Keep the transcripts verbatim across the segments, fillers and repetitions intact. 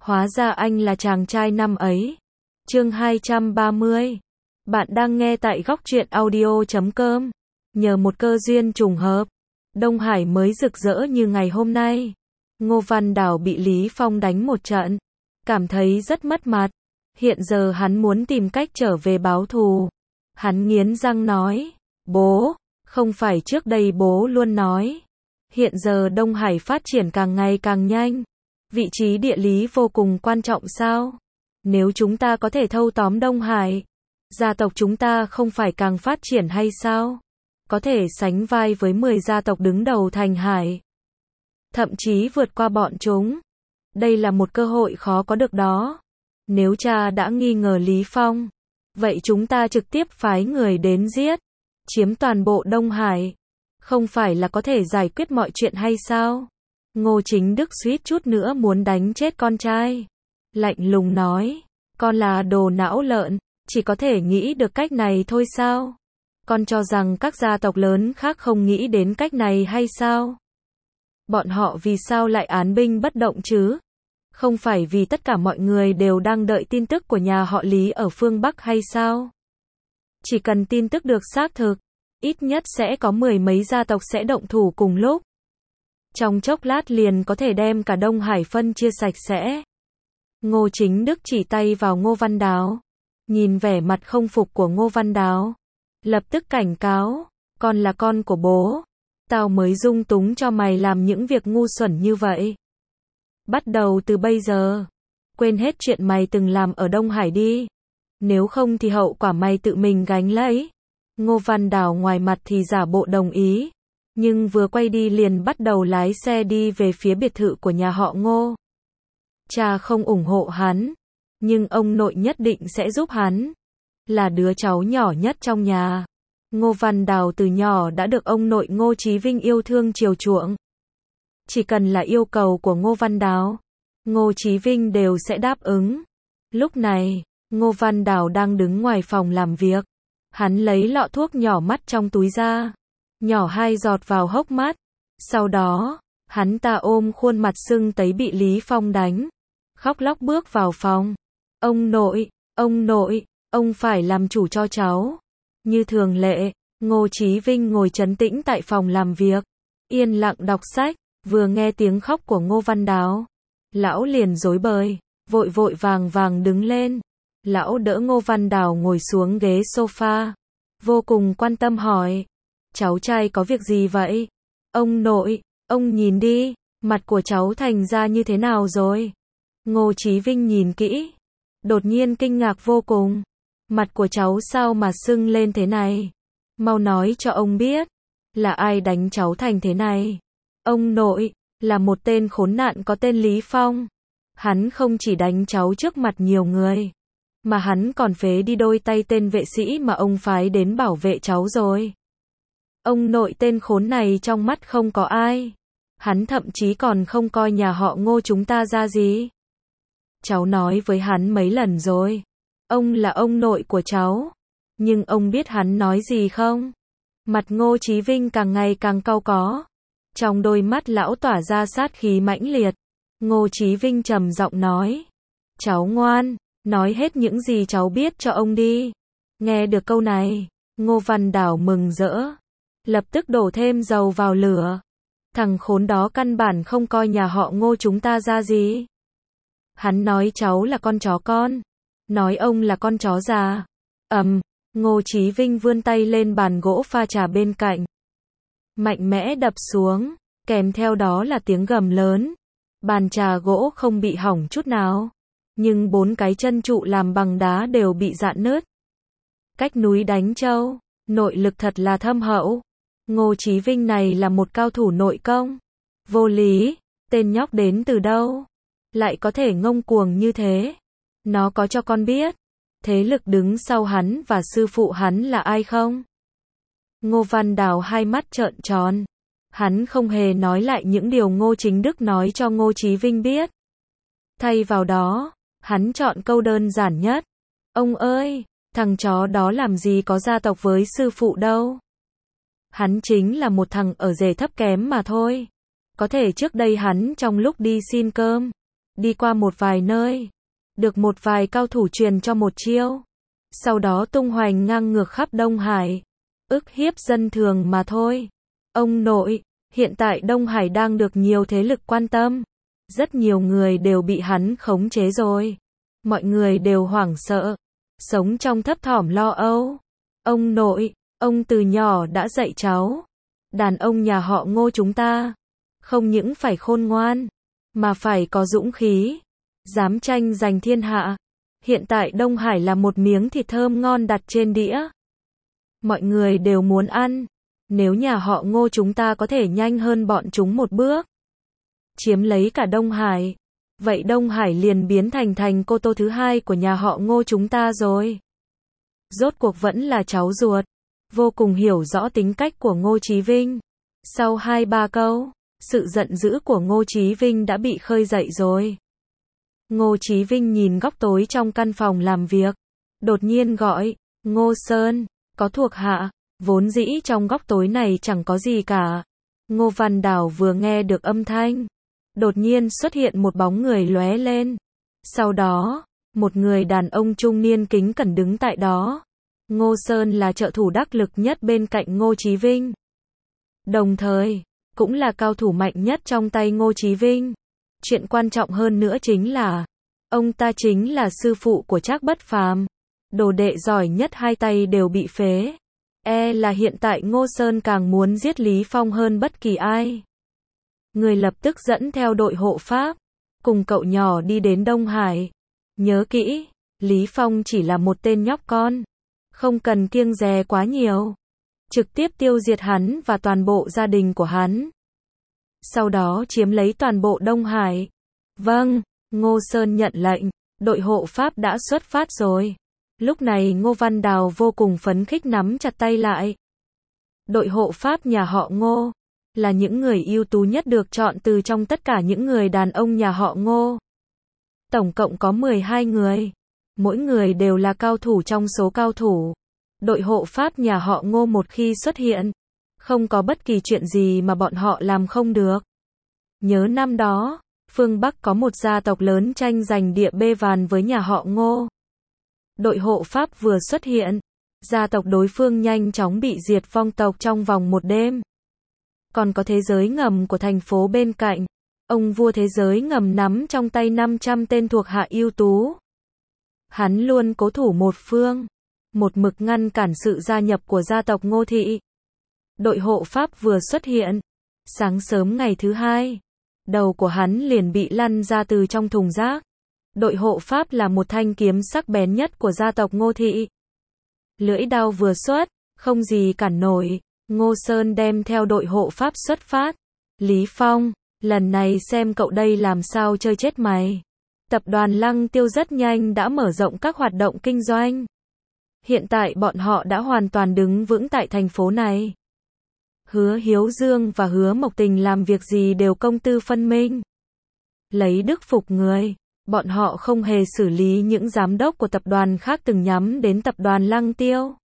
Hóa ra anh là chàng trai năm ấy. Chương hai trăm ba mươi. Bạn đang nghe tại góc truyện audio chấm com. Nhờ một cơ duyên trùng hợp, Đông Hải mới rực rỡ như ngày hôm nay. Ngô Văn Đào bị Lý Phong đánh một trận, cảm thấy rất mất mặt. Hiện giờ hắn muốn tìm cách trở về báo thù. Hắn nghiến răng nói, bố, không phải trước đây bố luôn nói. Hiện giờ Đông Hải phát triển càng ngày càng nhanh. Vị trí địa lý vô cùng quan trọng sao? Nếu chúng ta có thể thâu tóm Đông Hải, gia tộc chúng ta không phải càng phát triển hay sao? Có thể sánh vai với mười gia tộc đứng đầu thành Hải. Thậm chí vượt qua bọn chúng. Đây là một cơ hội khó có được đó. Nếu cha đã nghi ngờ Lý Phong, vậy chúng ta trực tiếp phái người đến giết, chiếm toàn bộ Đông Hải. Không phải là có thể giải quyết mọi chuyện hay sao? Ngô Chính Đức suýt chút nữa muốn đánh chết con trai. Lạnh lùng nói, con là đồ não lợn, chỉ có thể nghĩ được cách này thôi sao? Con cho rằng các gia tộc lớn khác không nghĩ đến cách này hay sao? Bọn họ vì sao lại án binh bất động chứ? Không phải vì tất cả mọi người đều đang đợi tin tức của nhà họ Lý ở phương Bắc hay sao? Chỉ cần tin tức được xác thực, ít nhất sẽ có mười mấy gia tộc sẽ động thủ cùng lúc. Trong chốc lát liền có thể đem cả Đông Hải phân chia sạch sẽ. Ngô Chính Đức chỉ tay vào Ngô Văn Đào. Nhìn vẻ mặt không phục của Ngô Văn Đào, lập tức cảnh cáo, con là con của bố. Tao mới dung túng cho mày làm những việc ngu xuẩn như vậy. Bắt đầu từ bây giờ, quên hết chuyện mày từng làm ở Đông Hải đi. Nếu không thì hậu quả mày tự mình gánh lấy. Ngô Văn Đào ngoài mặt thì giả bộ đồng ý, nhưng vừa quay đi liền bắt đầu lái xe đi về phía biệt thự của nhà họ Ngô. Cha không ủng hộ hắn, nhưng ông nội nhất định sẽ giúp hắn. Là đứa cháu nhỏ nhất trong nhà, Ngô Văn Đào từ nhỏ đã được ông nội Ngô Chí Vinh yêu thương chiều chuộng. Chỉ cần là yêu cầu của Ngô Văn Đào, Ngô Chí Vinh đều sẽ đáp ứng. Lúc này, Ngô Văn Đào đang đứng ngoài phòng làm việc. Hắn lấy lọ thuốc nhỏ mắt trong túi ra, nhỏ hai giọt vào hốc mắt. Sau đó, hắn ta ôm khuôn mặt sưng tấy bị Lý Phong đánh, khóc lóc bước vào phòng. Ông nội, ông nội, ông phải làm chủ cho cháu. Như thường lệ, Ngô Chí Vinh ngồi trấn tĩnh tại phòng làm việc, yên lặng đọc sách. Vừa nghe tiếng khóc của Ngô Văn Đào, lão liền rối bời, vội vội vàng vàng đứng lên. Lão đỡ Ngô Văn Đào ngồi xuống ghế sofa, vô cùng quan tâm hỏi, cháu trai có việc gì vậy? Ông nội, ông nhìn đi, mặt của cháu thành ra như thế nào rồi? Ngô Chí Vinh nhìn kỹ, đột nhiên kinh ngạc vô cùng. Mặt của cháu sao mà sưng lên thế này? Mau nói cho ông biết, là ai đánh cháu thành thế này? Ông nội, là một tên khốn nạn có tên Lý Phong. Hắn không chỉ đánh cháu trước mặt nhiều người, mà hắn còn phế đi đôi tay tên vệ sĩ mà ông phái đến bảo vệ cháu rồi. Ông nội tên khốn này trong mắt không có ai. Hắn thậm chí còn không coi nhà họ Ngô chúng ta ra gì. Cháu nói với hắn mấy lần rồi. Ông là ông nội của cháu. Nhưng ông biết hắn nói gì không? Mặt Ngô Chí Vinh càng ngày càng cau có. Trong đôi mắt lão tỏa ra sát khí mãnh liệt. Ngô Chí Vinh trầm giọng nói. Cháu ngoan, nói hết những gì cháu biết cho ông đi. Nghe được câu này, Ngô Văn Đào mừng rỡ, lập tức đổ thêm dầu vào lửa. Thằng khốn đó căn bản không coi nhà họ Ngô chúng ta ra gì. Hắn nói cháu là con chó con, nói ông là con chó già. Ầm, Ngô Chí Vinh vươn tay lên bàn gỗ pha trà bên cạnh, mạnh mẽ đập xuống, kèm theo đó là tiếng gầm lớn. Bàn trà gỗ không bị hỏng chút nào, nhưng bốn cái chân trụ làm bằng đá đều bị rạn nứt. Cách núi đánh trâu, nội lực thật là thâm hậu. Ngô Chí Vinh này là một cao thủ nội công. Vô lý, tên nhóc đến từ đâu? Lại có thể ngông cuồng như thế? Nó có cho con biết, thế lực đứng sau hắn và sư phụ hắn là ai không? Ngô Văn Đào hai mắt trợn tròn. Hắn không hề nói lại những điều Ngô Chính Đức nói cho Ngô Chí Vinh biết. Thay vào đó, hắn chọn câu đơn giản nhất. Ông ơi, thằng chó đó làm gì có gia tộc với sư phụ đâu. Hắn chính là một thằng ở rể thấp kém mà thôi. Có thể trước đây hắn trong lúc đi xin cơm, đi qua một vài nơi, được một vài cao thủ truyền cho một chiêu, sau đó tung hoành ngang ngược khắp Đông Hải, ức hiếp dân thường mà thôi. Ông nội, hiện tại Đông Hải đang được nhiều thế lực quan tâm, rất nhiều người đều bị hắn khống chế rồi, mọi người đều hoảng sợ, sống trong thấp thỏm lo âu. Ông nội, ông từ nhỏ đã dạy cháu, đàn ông nhà họ Ngô chúng ta, không những phải khôn ngoan, mà phải có dũng khí, dám tranh giành thiên hạ. Hiện tại Đông Hải là một miếng thịt thơm ngon đặt trên đĩa, mọi người đều muốn ăn, nếu nhà họ Ngô chúng ta có thể nhanh hơn bọn chúng một bước, chiếm lấy cả Đông Hải, vậy Đông Hải liền biến thành thành cô tô thứ hai của nhà họ Ngô chúng ta rồi. Rốt cuộc vẫn là cháu ruột, vô cùng hiểu rõ tính cách của Ngô Chí Vinh. Sau hai ba câu, sự giận dữ của Ngô Chí Vinh đã bị khơi dậy rồi. Ngô Chí Vinh nhìn góc tối trong căn phòng làm việc, đột nhiên gọi, Ngô Sơn, có thuộc hạ, vốn dĩ trong góc tối này chẳng có gì cả. Ngô Văn Đào vừa nghe được âm thanh, đột nhiên xuất hiện một bóng người lóe lên. Sau đó, một người đàn ông trung niên kính cẩn đứng tại đó. Ngô Sơn là trợ thủ đắc lực nhất bên cạnh Ngô Chí Vinh, đồng thời cũng là cao thủ mạnh nhất trong tay Ngô Chí Vinh. Chuyện quan trọng hơn nữa chính là, ông ta chính là sư phụ của Trác Bất Phàm, đồ đệ giỏi nhất hai tay đều bị phế. E là hiện tại Ngô Sơn càng muốn giết Lý Phong hơn bất kỳ ai. Người lập tức dẫn theo đội hộ pháp, cùng cậu nhỏ đi đến Đông Hải. Nhớ kỹ, Lý Phong chỉ là một tên nhóc con, không cần kiêng dè quá nhiều, trực tiếp tiêu diệt hắn và toàn bộ gia đình của hắn, sau đó chiếm lấy toàn bộ Đông Hải. Vâng, Ngô Sơn nhận lệnh, đội hộ pháp đã xuất phát rồi. Lúc này Ngô Văn Đào vô cùng phấn khích nắm chặt tay lại. Đội hộ pháp nhà họ Ngô là những người ưu tú nhất được chọn từ trong tất cả những người đàn ông nhà họ Ngô. Tổng cộng có mười hai người, mỗi người đều là cao thủ trong số cao thủ. Đội hộ pháp nhà họ Ngô một khi xuất hiện, không có bất kỳ chuyện gì mà bọn họ làm không được. Nhớ năm đó, phương Bắc có một gia tộc lớn tranh giành địa bê vàn với nhà họ Ngô. Đội hộ pháp vừa xuất hiện, gia tộc đối phương nhanh chóng bị diệt vong tộc trong vòng một đêm. Còn có thế giới ngầm của thành phố bên cạnh, ông vua thế giới ngầm nắm trong tay năm trăm tên thuộc hạ ưu tú. Hắn luôn cố thủ một phương, một mực ngăn cản sự gia nhập của gia tộc Ngô Thị. Đội hộ pháp vừa xuất hiện, sáng sớm ngày thứ hai, đầu của hắn liền bị lăn ra từ trong thùng rác. Đội hộ pháp là một thanh kiếm sắc bén nhất của gia tộc Ngô Thị. Lưỡi đao vừa xuất, không gì cản nổi, Ngô Sơn đem theo đội hộ pháp xuất phát. Lý Phong, lần này xem cậu đây làm sao chơi chết mày. Tập đoàn Lăng Tiêu rất nhanh đã mở rộng các hoạt động kinh doanh. Hiện tại bọn họ đã hoàn toàn đứng vững tại thành phố này. Hứa Hiếu Dương và Hứa Mộc Tình làm việc gì đều công tư phân minh, lấy đức phục người. Bọn họ không hề xử lý những giám đốc của tập đoàn khác từng nhắm đến tập đoàn Lăng Tiêu,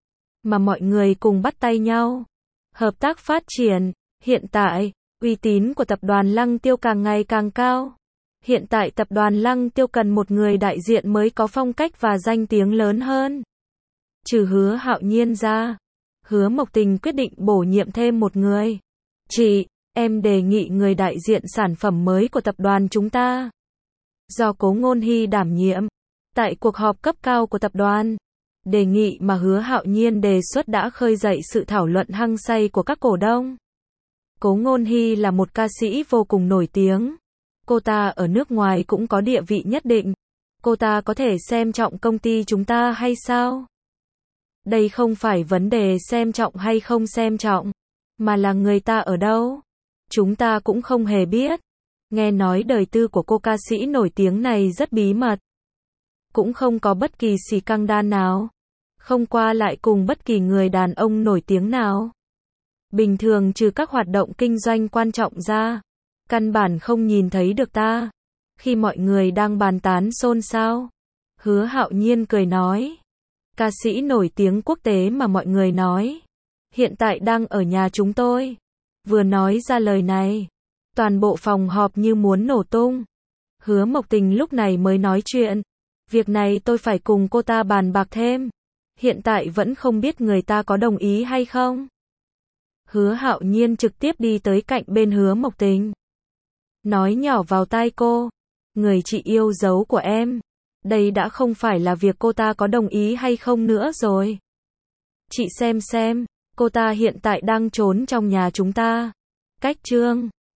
mà mọi người cùng bắt tay nhau, hợp tác phát triển. Hiện tại, uy tín của tập đoàn Lăng Tiêu càng ngày càng cao. Hiện tại tập đoàn Lăng Tiêu cần một người đại diện mới có phong cách và danh tiếng lớn hơn. Trừ Hứa Hạo Nhiên ra, Hứa Mộc Tình quyết định bổ nhiệm thêm một người. Chị, em đề nghị người đại diện sản phẩm mới của tập đoàn chúng ta, do Cố Ngôn Hy đảm nhiệm. Tại cuộc họp cấp cao của tập đoàn, đề nghị mà Hứa Hạo Nhiên đề xuất đã khơi dậy sự thảo luận hăng say của các cổ đông. Cố Ngôn Hy là một ca sĩ vô cùng nổi tiếng. Cô ta ở nước ngoài cũng có địa vị nhất định. Cô ta có thể xem trọng công ty chúng ta hay sao? Đây không phải vấn đề xem trọng hay không xem trọng, mà là người ta ở đâu. Chúng ta cũng không hề biết. Nghe nói đời tư của cô ca sĩ nổi tiếng này rất bí mật. Cũng không có bất kỳ xì căng đan nào. Không qua lại cùng bất kỳ người đàn ông nổi tiếng nào. Bình thường trừ các hoạt động kinh doanh quan trọng ra, căn bản không nhìn thấy được ta. Khi mọi người đang bàn tán xôn xao, Hứa Hạo Nhiên cười nói. Ca sĩ nổi tiếng quốc tế mà mọi người nói, hiện tại đang ở nhà chúng tôi. Vừa nói ra lời này, toàn bộ phòng họp như muốn nổ tung. Hứa Mộc Tình lúc này mới nói chuyện. Việc này tôi phải cùng cô ta bàn bạc thêm. Hiện tại vẫn không biết người ta có đồng ý hay không. Hứa Hạo Nhiên trực tiếp đi tới cạnh bên Hứa Mộc Tình. Nói nhỏ vào tai cô. Người chị yêu dấu của em. Đây đã không phải là việc cô ta có đồng ý hay không nữa rồi. Chị xem xem, cô ta hiện tại đang trốn trong nhà chúng ta. Cách Trương